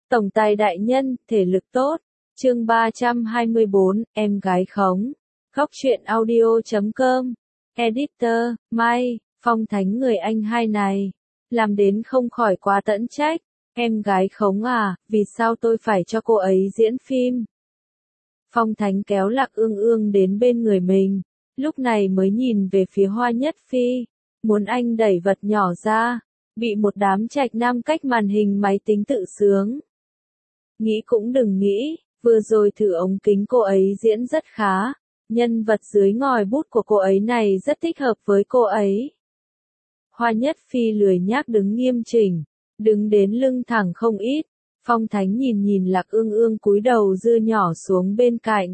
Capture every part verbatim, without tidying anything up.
Tổng tài đại nhân, thể lực tốt. Chương ba trăm hai mươi bốn, em gái khống. Góc truyện audio chấm com. Editor, Mai, Phong Thánh người anh hai này. Làm đến không khỏi quá tẫn trách. Em gái khống à, vì sao tôi phải cho cô ấy diễn phim? Phong Thánh kéo Lạc Ương Ương đến bên người mình. Lúc này mới nhìn về phía Hoa Nhất Phi. Muốn anh đẩy vật nhỏ ra. Bị một đám trạch nam cách màn hình máy tính tự sướng. Nghĩ cũng đừng nghĩ, vừa rồi thử ống kính cô ấy diễn rất khá. Nhân vật dưới ngòi bút của cô ấy này rất thích hợp với cô ấy. Hoa Nhất Phi lười nhác đứng nghiêm chỉnh, đứng đến lưng thẳng không ít. Phong Thánh nhìn nhìn Lạc Ương Ương cúi đầu dưa nhỏ xuống bên cạnh.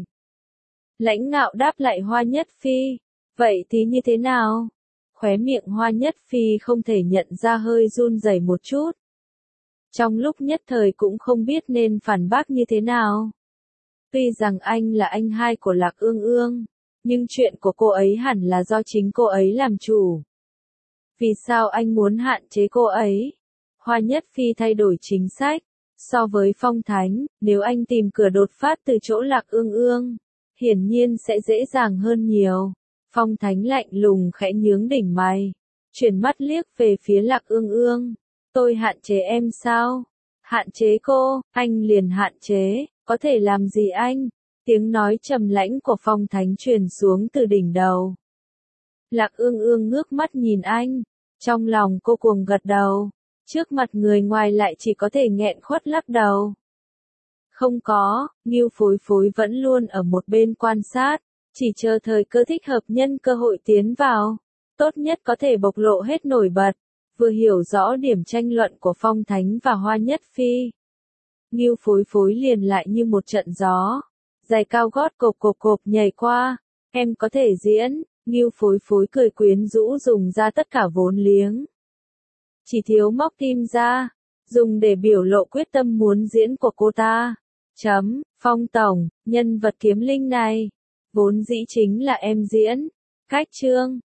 Lãnh ngạo đáp lại Hoa Nhất Phi, vậy thì như thế nào? Khóe miệng Hoa Nhất Phi không thể nhận ra hơi run rẩy một chút. Trong lúc nhất thời cũng không biết nên phản bác như thế nào. Tuy rằng anh là anh hai của Lạc Ương Ương, nhưng chuyện của cô ấy hẳn là do chính cô ấy làm chủ. Vì sao anh muốn hạn chế cô ấy? Hoa Nhất Phi thay đổi chính sách. So với Phong Thánh, nếu anh tìm cửa đột phát từ chỗ Lạc Ương Ương, hiển nhiên sẽ dễ dàng hơn nhiều. Phong Thánh lạnh lùng khẽ nhướng đỉnh mày, chuyển mắt liếc về phía Lạc Ương Ương. Tôi hạn chế em sao? Hạn chế cô, anh liền hạn chế, có thể làm gì anh? Tiếng nói trầm lãnh của Phong Thánh truyền xuống từ đỉnh đầu. Lạc Ương Ương ngước mắt nhìn anh, trong lòng cô cuồng gật đầu, trước mặt người ngoài lại chỉ có thể nghẹn khuất lắc đầu. Không có, Ngưu Phối Phối vẫn luôn ở một bên quan sát, chỉ chờ thời cơ thích hợp nhân cơ hội tiến vào, tốt nhất có thể bộc lộ hết nổi bật. Vừa hiểu rõ điểm tranh luận của Phong Thánh và Hoa Nhất Phi, Ngưu Phối Phối liền lại như một trận gió, giày cao gót cộp cộp cộp nhảy qua. Em có thể diễn, Ngưu Phối Phối cười quyến rũ dùng ra tất cả vốn liếng. Chỉ thiếu móc tim ra, dùng để biểu lộ quyết tâm muốn diễn của cô ta. Chấm, Phong Tổng, nhân vật kiếm linh này, vốn dĩ chính là em diễn. Cách chương.